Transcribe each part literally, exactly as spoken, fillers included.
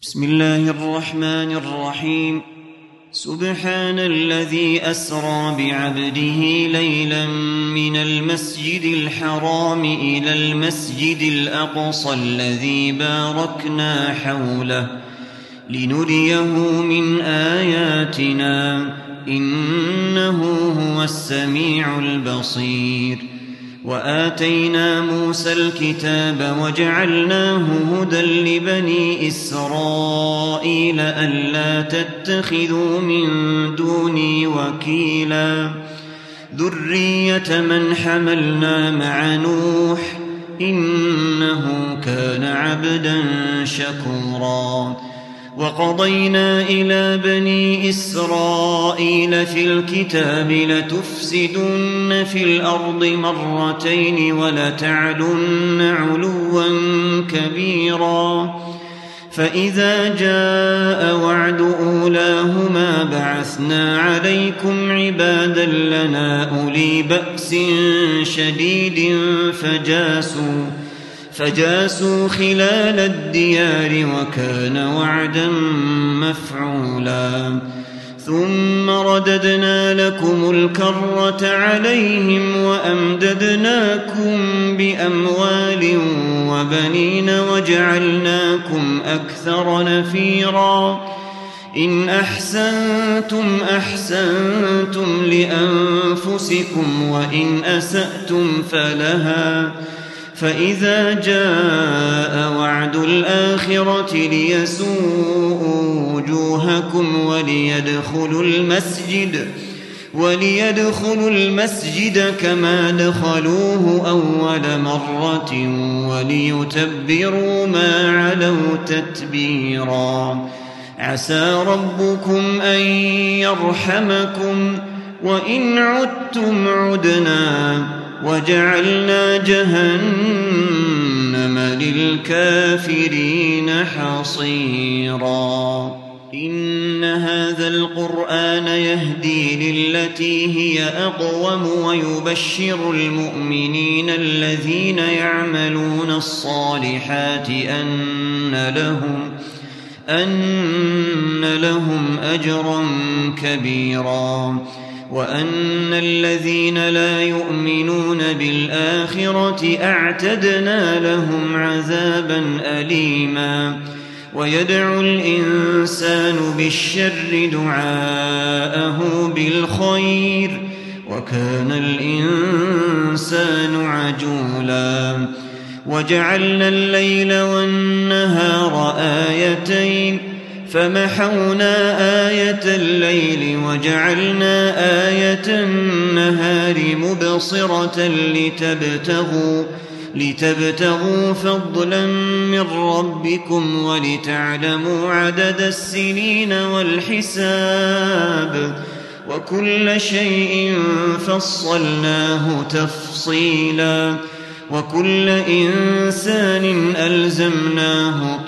بسم الله الرحمن الرحيم. سبحان الذي أسرى بعبده ليلا من المسجد الحرام إلى المسجد الأقصى الذي باركنا حوله لنريه من آياتنا إنه هو السميع البصير. وآتينا موسى الكتاب وجعلناه هدى لبني إسرائيل ألا تتخذوا من دوني وكيلا ذرية من حملنا مع نوح إنه كان عبدا شكورا. وقضينا إلى بني إسرائيل في الكتاب لتفسدن في الأرض مرتين ولتعلن علوا كبيرا. فإذا جاء وعد أولاهما بعثنا عليكم عبادا لنا أولي بأس شديد فجاسوا فجاسوا خلال الديار وكان وعدا مفعولا. ثم رددنا لكم الكرة عليهم وأمددناكم بأموال وبنين وجعلناكم أكثر نفيرا. إن أحسنتم أحسنتم لأنفسكم وإن أسأتم فلها. فإذا جاء وعد الآخرة ليسوءوا وجوهكم وليدخلوا المسجد وليدخلوا المسجد كما دخلوه أول مرة وليتبروا ما علوا تتبيرا. عسى ربكم أن يرحمكم وإن عدتم عدنا وجعلنا جهنم للكافرين حصيرا. إن هذا القرآن يهدي للتي هي أقوم ويبشر المؤمنين الذين يعملون الصالحات أن لهم أن لهم أجرا كبيرا وأن الذين لا يؤمنون بالآخرة أعتدنا لهم عذابا أليما. ويدعو الإنسان بالشر دعاءه بالخير وكان الإنسان عجولا. وجعلنا الليل والنهار آيتين فمحونا آية الليل وجعلنا آية النهار مبصرة لتبتغوا, لتبتغوا فضلا من ربكم ولتعلموا عدد السنين والحساب وكل شيء فصلناه تفصيلا. وكل إنسان ألزمناه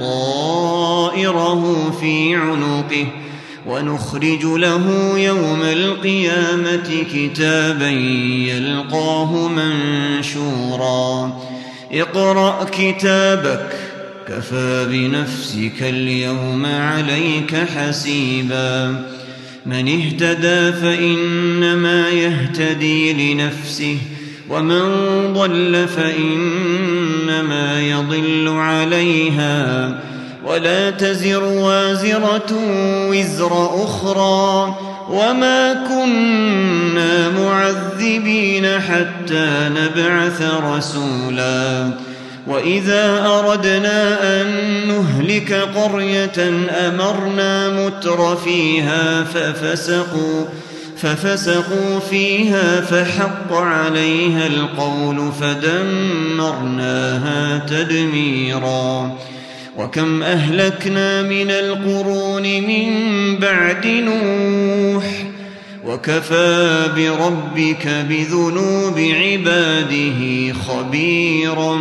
طائره في عنقه ونخرج له يوم القيامة كتابا يلقاه منشورا. اقرأ كتابك كفى بنفسك اليوم عليك حسيبا. من اهتدى فإنما يهتدي لنفسه ومن ضل فإنما يضل عليها ولا تزر وازرة وزر أخرى وما كنا معذبين حتى نبعث رسولا. وإذا أردنا أن نهلك قرية أمرنا متر فيها ففسقوا ففسقوا فيها فحق عليها القول فدمرناها تدميرا. وكم أهلكنا من القرون من بعد نوح وكفى بربك بذنوب عباده خبيرا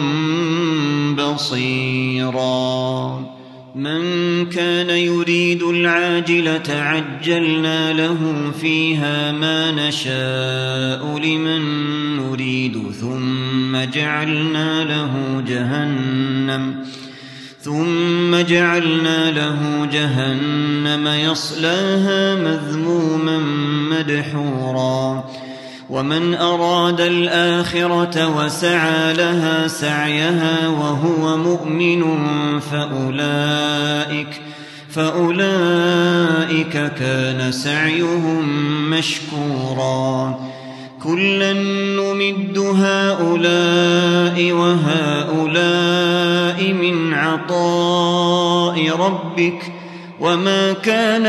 بصيرا. من كان يريد العاجلة عجلنا له فيها ما نشاء لمن نريد ثم جعلنا له جهنم ثم جعلنا له جهنم يصلاها مذموما مدحورا ومن أراد الآخرة وسعى لها سعيها وهو مؤمن فأولئك فأولئك كان سعيهم مشكورا كلا نمد هؤلاء وهؤلاء من عطاء ربك وما كان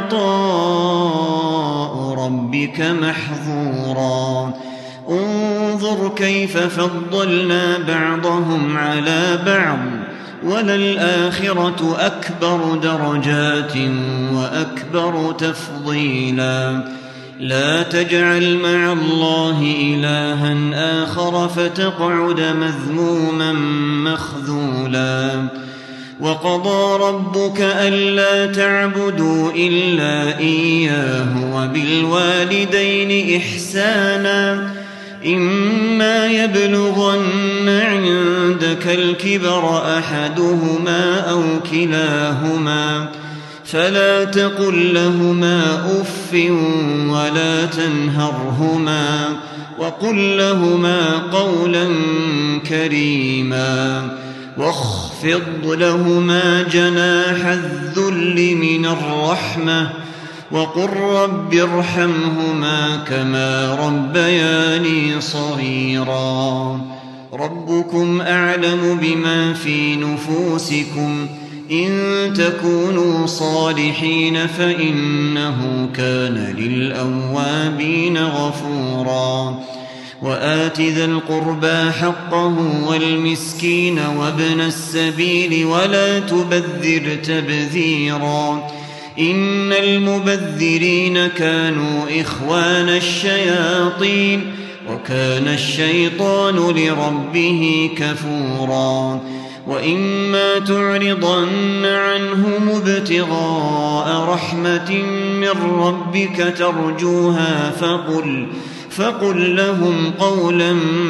عطاء ربك محظورا انظر كيف فضلنا بعضهم على بعض وللآخرة أكبر درجات وأكبر تفضيلا لا تجعل مع الله إلها آخر فتقعد مذموما مخذولا وقضى ربك ألا تعبدوا إلا إياه وبالوالدين إحسانا إما يبلغن عندك الكبر أحدهما أو كلاهما فلا تقل لهما أف ولا تنهرهما وقل لهما قولا كريما واخفض لهما جناح الذل من الرحمة وقل رب ارحمهما كما ربياني صغيرا ربكم أعلم بما في نفوسكم إن تكونوا صالحين فإنه كان للأوابين غفورا وآت ذا القربى حقه والمسكين وابن السبيل ولا تبذر تبذيرا إن المبذرين كانوا إخوان الشياطين وكان الشيطان لربه كفورا وإما تعرضن عنهم ابتغاء رحمة من ربك ترجوها فقل فقل لهم قولا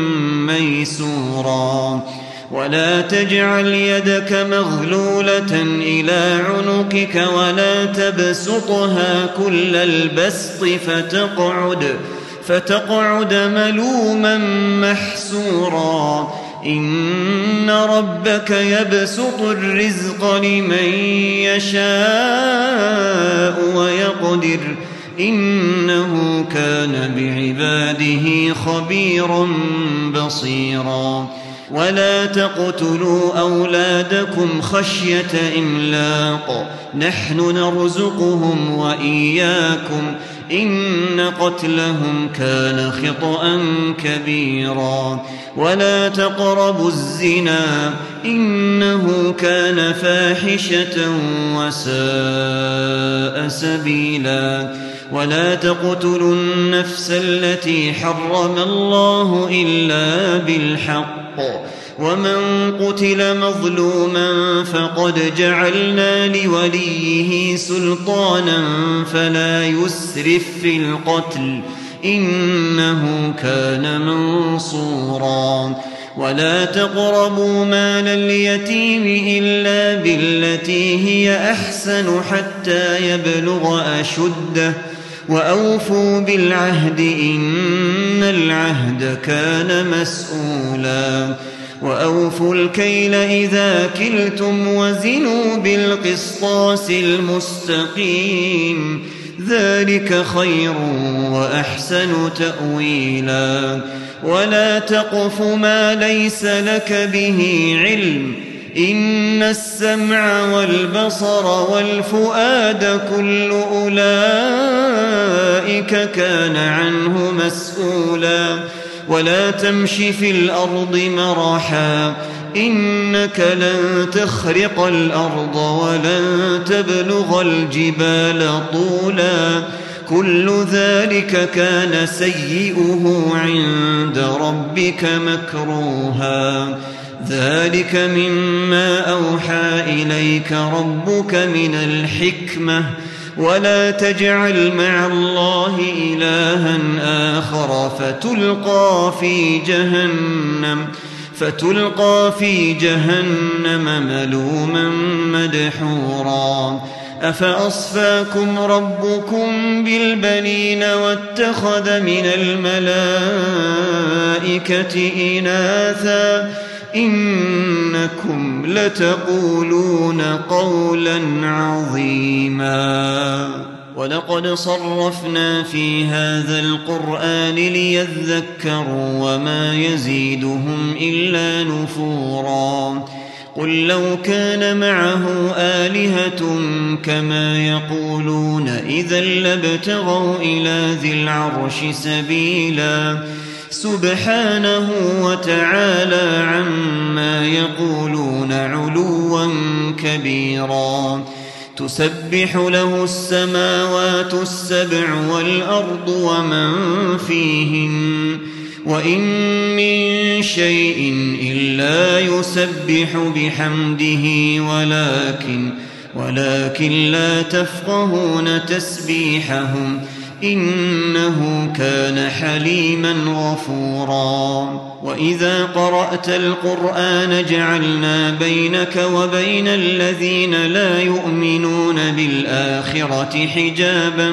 ميسورا ولا تجعل يدك مغلولة إلى عنقك ولا تبسطها كل البسط فتقعد فتقعد ملوما محسورا إن ربك يبسط الرزق لمن يشاء ويقدر إنه كان بعباده خبيرا بصيرا ولا تقتلوا أولادكم خشية إملاق نحن نرزقهم وإياكم إن قتلهم كان خطأ كبيرا ولا تقربوا الزنا إنه كان فاحشة وساء سبيلا ولا تقتلوا النفس التي حرم الله إلا بالحق ومن قتل مظلوما فقد جعلنا لوليه سلطانا فلا يسرف في القتل إنه كان منصورا ولا تقربوا مال اليتيم إلا بالتي هي أحسن حتى يبلغ أشده وأوفوا بالعهد إن العهد كان مسؤولا وأوفوا الكيل إذا كلتم وزنوا بالقسطاس المستقيم ذلك خير وأحسن تأويلا ولا تقف ما ليس لك به علم إن السمع والبصر والفؤاد كل أولئك كان عنه مسؤولا ولا تمش في الأرض مرحا إنك لن تخرق الأرض ولن تبلغ الجبال طولا كل ذلك كان سيئه عند ربك مكروها ذلك مما أوحى إليك ربك من الحكمة ولا تجعل مع الله إلها آخر فتلقى في جهنم فتلقى في جهنم ملوما مدحورا أفأصفاكم ربكم بالبنين واتخذ من الملائكة إناثا إنكم لتقولون قولا عظيما ولقد صرفنا في هذا القرآن ليذكروا وما يزيدهم إلا نفورا قل لو كان معه آلهة كما يقولون إذا لابتغوا إلى ذي العرش سبيلا سبحانه وتعالى عما يقولون علوا كبيرا تسبح له السماوات السبع والأرض ومن فيهن وإن من شيء إلا يسبح بحمده ولكن ولكن لا تفقهون تسبيحهم إنه كان حليما غفورا وإذا قرأت القرآن جعلنا بينك وبين الذين لا يؤمنون بالآخرة حجابا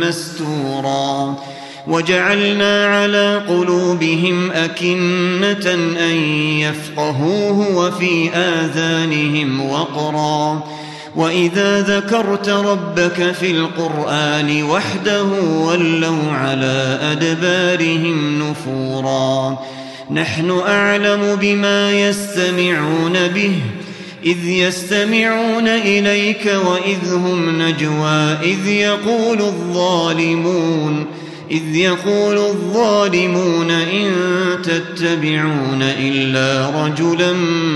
مستورا وجعلنا على قلوبهم أكنة أن يفقهوه وفي آذانهم وقرا وإذا ذكرت ربك في القرآن وحده ولوا على أدبارهم نفورا نحن أعلم بما يستمعون به إذ يستمعون إليك وإذ هم نجوى إذ يقول الظالمون إذ يقول الظالمون إن تتبعون إلا رجلا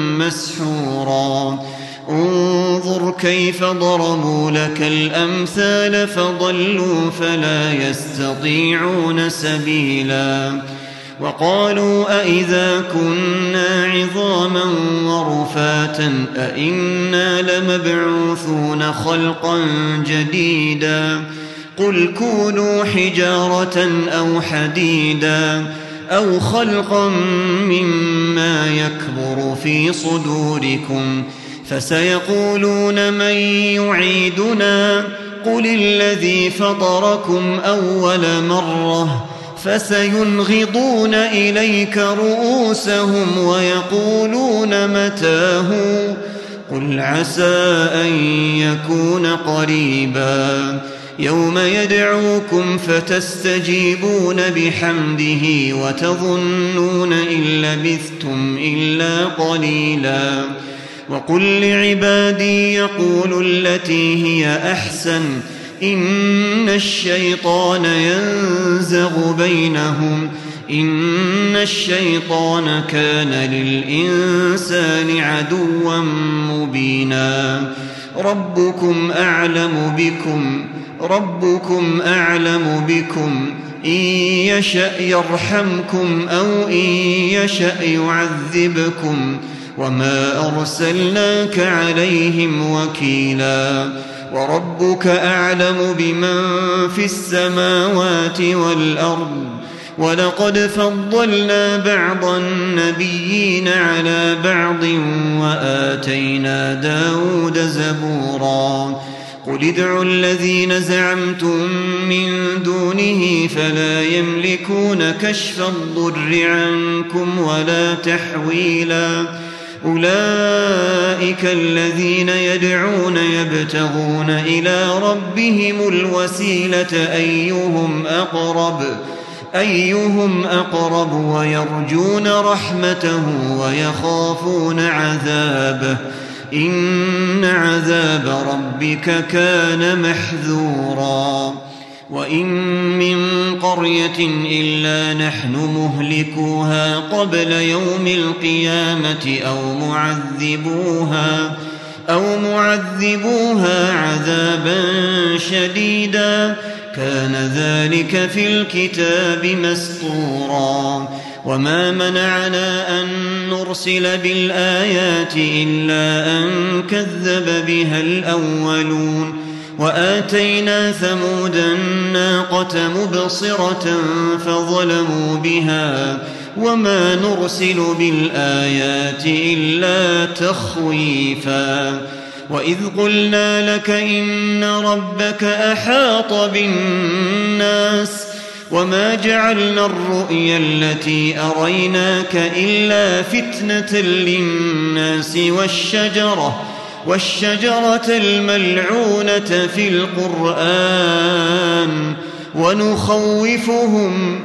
مسحورا انظر كيف ضربوا لك الأمثال فضلوا فلا يستطيعون سبيلا وقالوا أئذا كنا عظاما ورفاتا أئنا لمبعوثون خلقا جديدا قل كونوا حجارة أو حديدا أو خلقا مما يكبر في صدوركم فسيقولون من يعيدنا قل الذي فطركم أول مرة فسينغضون إليك رؤوسهم ويقولون متاه قل عسى أن يكون قريبا يوم يدعوكم فتستجيبون بحمده وتظنون إن لبثتم إلا قليلا وقل لعبادي يقولوا التي هي أحسن إن الشيطان ينزغ بينهم إن الشيطان كان للإنسان عدوا مبينا ربكم أعلم بكم ربكم أعلم بكم إن يشأ يرحمكم أو إن يشأ يعذبكم وما أرسلناك عليهم وكيلا وربك أعلم بمن في السماوات والأرض ولقد فضلنا بعض النبيين على بعض وآتينا داود زبورا قل ادعوا الذين زعمتم من دونه فلا يملكون كشف الضر عنكم ولا تحويلا أولئك الذين يدعون يبتغون إلى ربهم الوسيلة أيهم أقرب أيهم أقرب ويرجون رحمته ويخافون عذابه إن عذاب ربك كان محذورا وإن من قرية إلا نحن مهلكوها قبل يوم القيامة أو معذبوها أو معذبوها عذابا شديدا كان ذلك في الكتاب مسطورا وما منعنا أن نرسل بالآيات إلا أن كذب بها الأولون وآتينا ثمود الناقة مبصرة فظلموا بها وما نرسل بالآيات إلا تخويفا وإذ قلنا لك إن ربك أحاط بالناس وما جعلنا الرؤيا التي أريناك إلا فتنة للناس والشجرة والشجرة الملعونة في القرآن ونخوفهم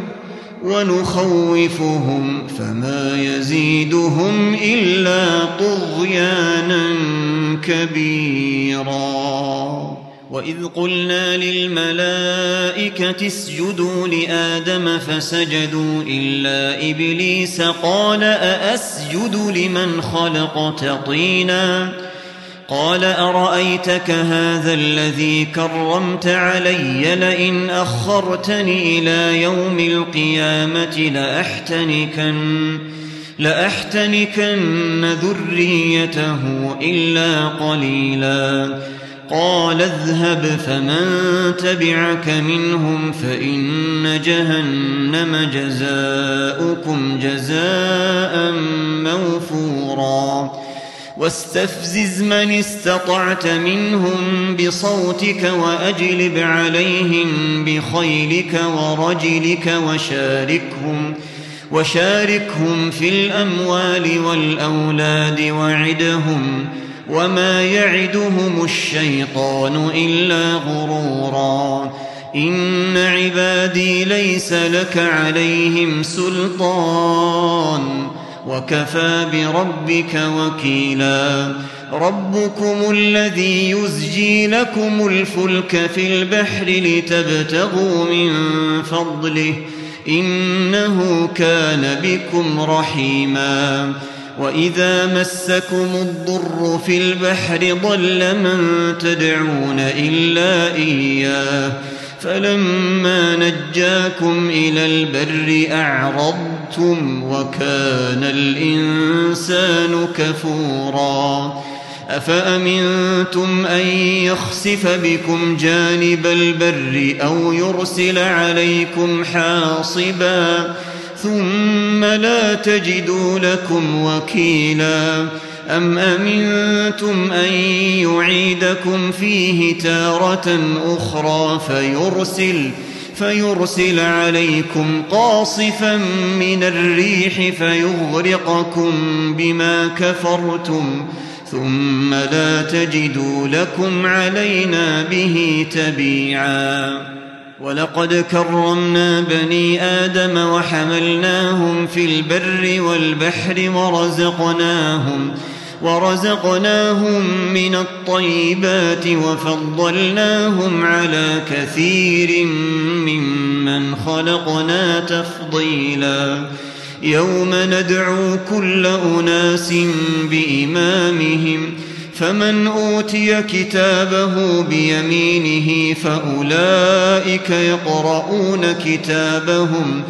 ونخوفهم فما يزيدهم إلا طغيانا كبيرا وإذ قلنا للملائكة اسجدوا لآدم فسجدوا إلا إبليس قال أأسجد لمن خلقت طينا قال أرأيتك هذا الذي كرمت علي لئن أخرتني إلى يوم القيامة لأحتنكن, لأحتنكن ذريته إلا قليلا قال اذهب فمن تبعك منهم فإن جهنم جزاؤكم جزاء موفورا واستفزز من استطعت منهم بصوتك وأجلب عليهم بخيلك ورجلك وشاركهم, وشاركهم في الأموال والأولاد وعدهم وما يعدهم الشيطان إلا غرورا إن عبادي ليس لك عليهم سلطان وكفى بربك وكيلا ربكم الذي يزجي لكم الفلك في البحر لتبتغوا من فضله إنه كان بكم رحيما وإذا مسكم الضر في البحر ضل من تدعون إلا إياه فلما نجاكم إلى البر أعرضتم وكان الإنسان كفورا أفأمنتم أن يخسف بكم جانب البر أو يرسل عليكم حاصبا ثم لا تجدوا لكم وكيلا أم أمنتم أن يعيدكم فيه تارة أخرى فيرسل, فيرسل عليكم قاصفا من الريح فيغرقكم بما كفرتم ثم لا تجدوا لكم علينا به تبيعا ولقد كرمنا بني آدم وحملناهم في البر والبحر ورزقناهم ورزقناهم من الطيبات وفضلناهم على كثير ممن خلقنا تفضيلا يوم ندعو كل أناس بإمامهم فمن أوتي كتابه بيمينه فأولئك يقرؤون كتابهم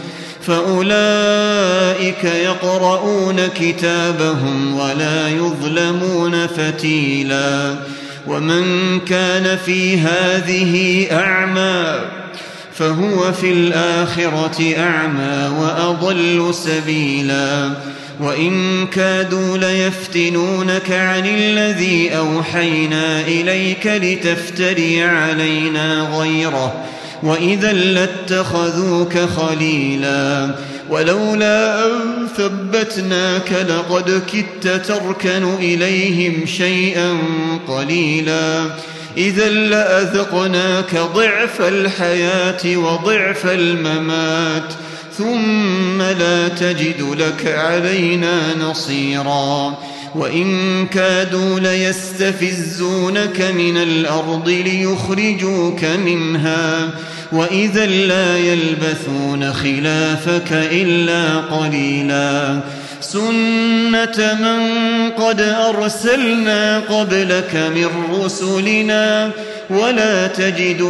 فأولئك يقرؤون كتابهم ولا يظلمون فتيلا ومن كان في هذه أعمى فهو في الآخرة أعمى وأضل سبيلا وإن كادوا ليفتنونك عن الذي أوحينا إليك لتفتري علينا غيره وإذا لاتخذوك خليلا ولولا أن ثبتناك لقد كدت تركن إليهم شيئا قليلا إذا لأذقناك ضعف الحياة وضعف الممات ثم لا تجد لك علينا نصيرا وإن كادوا ليستفزونك من الأرض ليخرجوك منها وإذا لا يلبثون خلافك إلا قليلا سنة من قد أرسلنا قبلك من رسلنا ولا تجد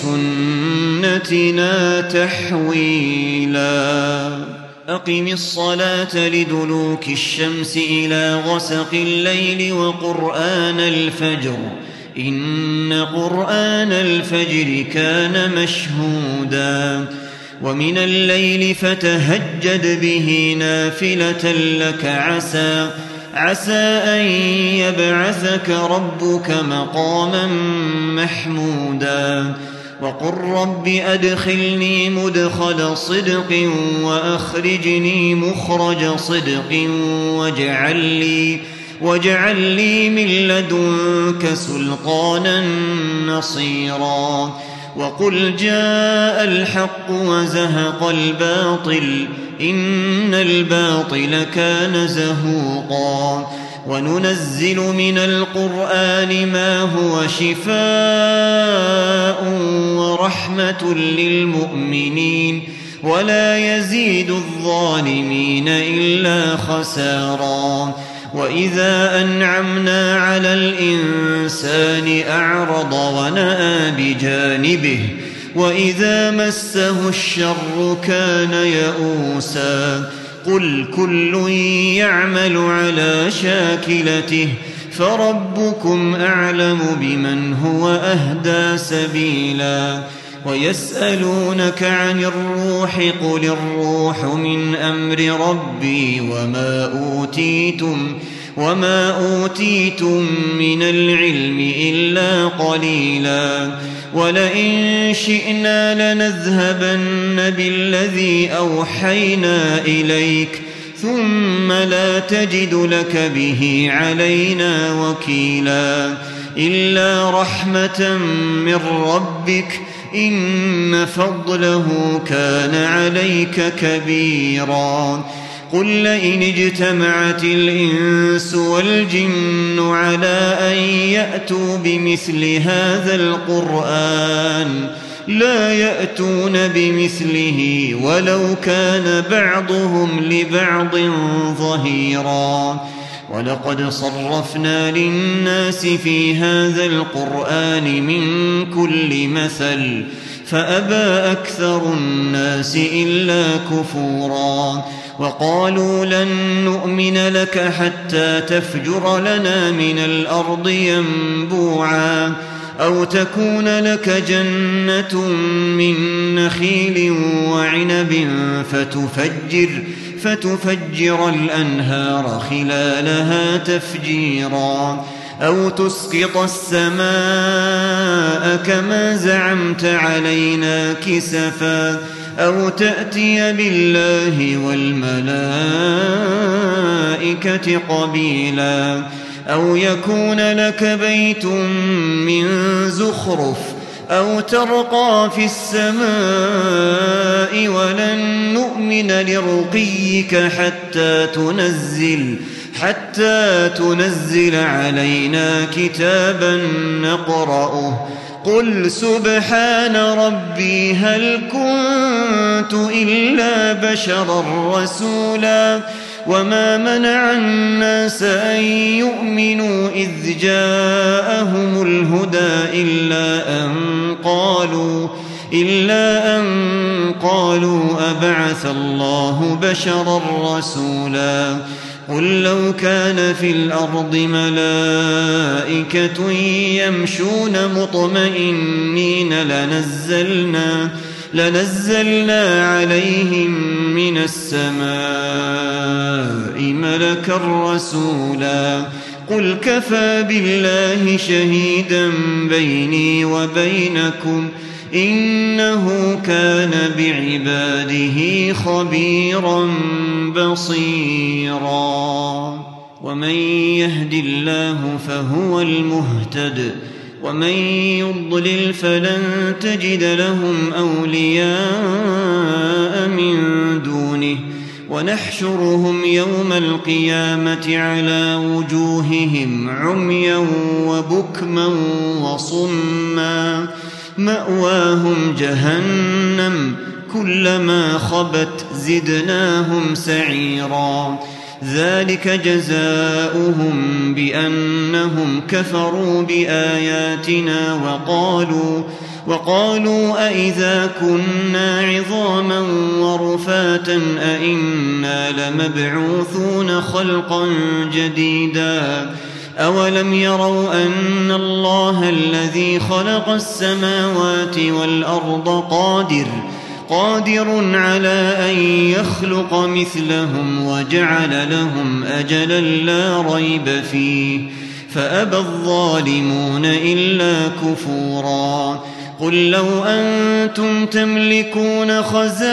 لسنتنا تحويلا أقم الصلاة لدلوك الشمس إلى غسق الليل وقرآن الفجر إن قرآن الفجر كان مشهودا ومن الليل فتهجد به نافلة لك عسى عسى أن يبعثك ربك مقاما محمودا وقل رب أدخلني مدخل صدق وأخرجني مخرج صدق واجعل لي, واجعل لي من لدنك سلطانا نصيرا وقل جاء الحق وزهق الباطل إن الباطل كان زهوقا وننزل من القرآن ما هو شفاء ورحمة للمؤمنين ولا يزيد الظالمين إلا خسارا وإذا أنعمنا على الإنسان أعرض ونأى بجانبه وإذا مسه الشر كان يئوسا قل كل يعمل على شاكلته فربكم أعلم بمن هو أهدى سبيلا ويسألونك عن الروح قل الروح من أمر ربي وما أوتيتم وما أوتيتم من العلم إلا قليلا ولئن شئنا لنذهبن بالذي أوحينا إليك ثم لا تجد لك به علينا وكيلا إلا رحمة من ربك إن فضله كان عليك كبيرا قل لئن اجتمعت الإنس والجن على أن يأتوا بمثل هذا القرآن لا يأتون بمثله ولو كان بعضهم لبعض ظهيرا ولقد صرفنا للناس في هذا القرآن من كل مثل فأبى أكثر الناس إلا كفورا وقالوا لن نؤمن لك حتى تفجر لنا من الأرض ينبوعا أو تكون لك جنة من نخيل وعنب فتفجر فتفجر الأنهار خلالها تفجيرا أو تسقط السماء كما زعمت علينا كسفا أو تأتي بالله والملائكة قبيلا أو يكون لك بيت من زخرف أو ترقى في السماء ولن نؤمن لرقيك حتى تنزل حتى تنزل علينا كتابا نقرأه قل سبحان ربي هل كنت إلا بشرا رسولا وما منع الناس أن يؤمنوا إذ جاءهم الهدى إلا أن قالوا إلا أن قالوا أبعث الله بشرا رسولا قل لو كان في الأرض ملائكة يمشون مطمئنين لنزلنا لنزلنا عليهم من السماء ملكا رسولا قل كفى بالله شهيدا بيني وبينكم إنه كان بعباده خبيرا بصيرا ومن يهد الله فهو المهتد ومن يضلل فلن تجد لهم أولياء من دونه ونحشرهم يوم القيامة على وجوههم عميا وبكما وصما مأواهم جهنم كلما خبت زدناهم سعيرا ذلك جزاؤهم بأنهم كفروا بآياتنا وقالوا وقالوا أئذا كنا عظاما ورفاتا أئنا لمبعوثون خلقا جديدا أولم يروا أن الله الذي خلق السماوات والأرض قادر قادر على أن يخلق مثلهم وجعل لهم أجلا لا ريب فيه فأبى الظالمون إلا كفورا قل لو أنتم تملكون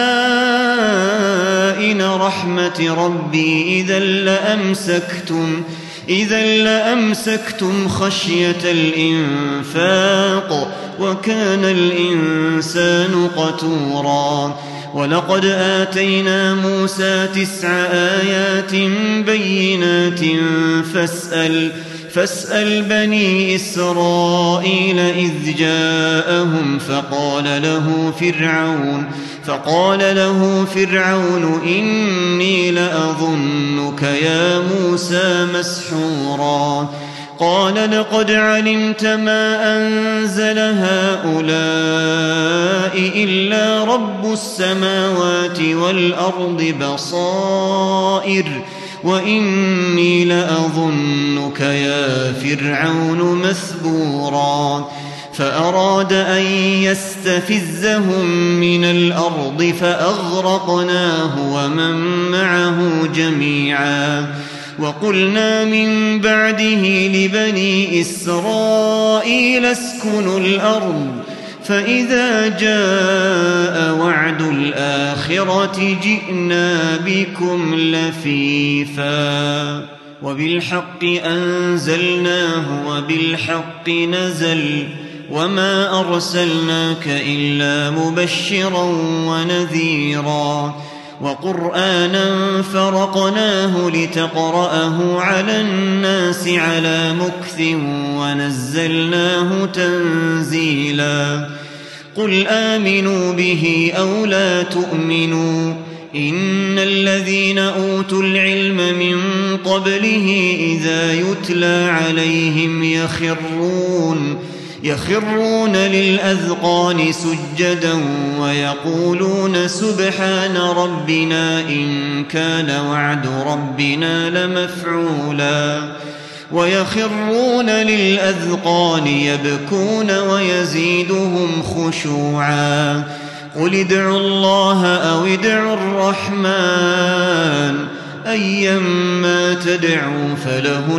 خزائن رحمة ربي إذا لأمسكتم إذا لأمسكتم خشية الإنفاق وكان الإنسان قتورا ولقد آتينا موسى تسع آيات بينات فاسأل فاسأل بني إسرائيل إذ جاءهم فقال له فرعون فقال له فرعون إني لأظنك يا موسى مسحورا قال لقد علمت ما أنزل هؤلاء إلا رب السماوات والأرض بصائر وإني لأظنك يا فرعون مثبورا فأراد أن يستفزهم من الأرض فأغرقناه ومن معه جميعا وقلنا من بعده لبني إسرائيل اسكنوا الأرض فإذا جاء وعد الآخرة جئنا بكم لفيفا وبالحق أنزلناه وبالحق نزل وما أرسلناك إلا مبشرا ونذيرا وقرآنا فرقناه لتقرأه على الناس على مكث ونزلناه تنزيلا قل آمنوا به أو لا تؤمنوا إن الذين أوتوا العلم من قبله إذا يتلى عليهم يخرون يخرون للأذقان سجدا ويقولون سبحان ربنا إن كان وعد ربنا لمفعولا ويخرون للأذقان يبكون ويزيدهم خشوعا قل ادعوا الله أو ادعوا الرحمن أيما تدعوا فله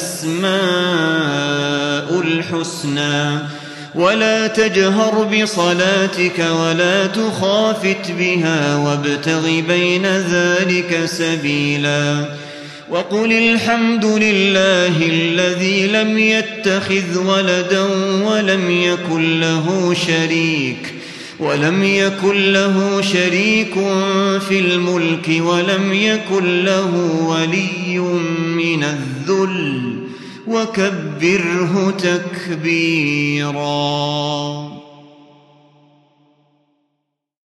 الأسماء الحسنى ولا تجهر بصلاتك ولا تخافت بها وابتغ بين ذلك سبيلا وقل الحمد لله الذي لم يتخذ ولدا ولم يكن له شريك ولم يكن له شريك في الملك ولم يكن له ولي من الذل وكبره تكبيرا.